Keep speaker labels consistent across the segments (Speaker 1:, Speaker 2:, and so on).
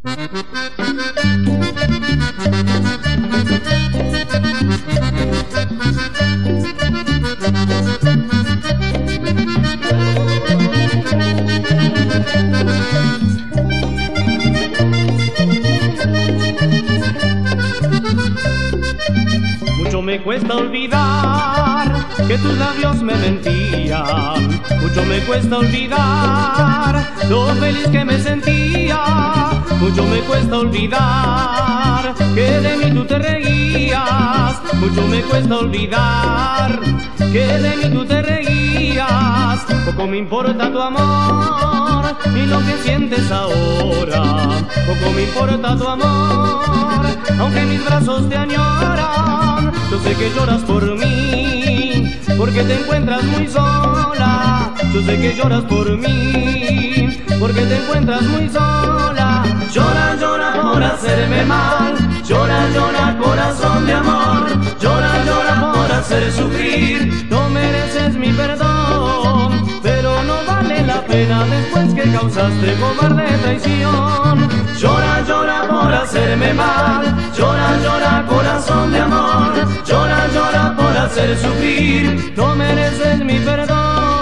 Speaker 1: Mucho me cuesta olvidar que tus labios me mentían. Mucho me cuesta olvidar lo feliz que me sentía. Mucho me cuesta olvidar que de mí tú te reías. Mucho me cuesta olvidar que de mí tú te reías. Poco me importa tu amor y lo que sientes ahora. Poco me importa tu amor, aunque mis brazos te añoran. Yo sé que lloras por mí, porque te encuentras muy sola. Yo sé que lloras por mí, porque te encuentras muy sola. Llora, llora por hacerme mal. Llora, llora corazón de amor. Llora, llora por hacer sufrir. No mereces mi perdón, pero no vale la pena después que causaste cobarde traición. Llora, llora por hacerme mal. Llora, llora corazón de amor. Llora, llora por hacer sufrir. No mereces mi perdón.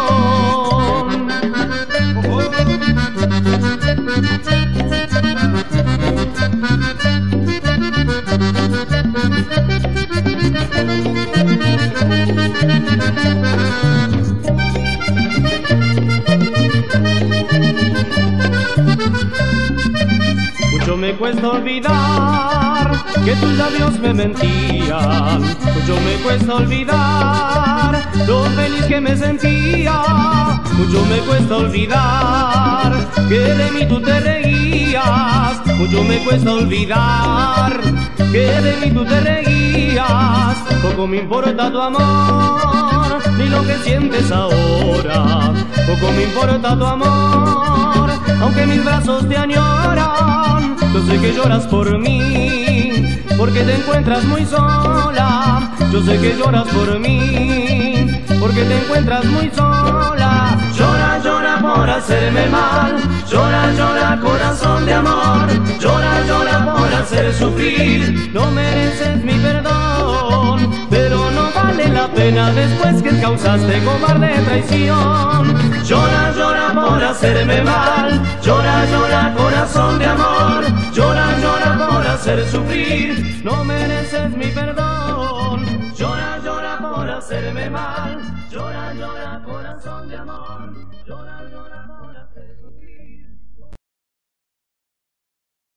Speaker 1: Mucho me cuesta olvidar que tus labios me mentían. Mucho me cuesta olvidar lo feliz que me sentía. Mucho me cuesta olvidar que de mí tú te reías. Mucho me cuesta olvidar que de mí tú te reías. Poco me importa tu amor ni lo que sientes ahora. Poco me importa tu amor, aunque mis brazos te añoran. Yo sé que lloras por mí, porque te encuentras muy sola. Yo sé que lloras por mí, porque te encuentras muy sola. Llora, llora por hacerme mal. Llora, llora corazón de amor. Llora, llora por hacer sufrir. No mereces mi perdón, pero no vale la pena después que causaste cobarde traición. Llora, llora por hacerme mal. Llora, llora corazón de amor. Llora, llora por hacer sufrir. No mereces mi perdón. Llora, llora por hacerme mal. Llora, llora corazón de amor. Llora, llora por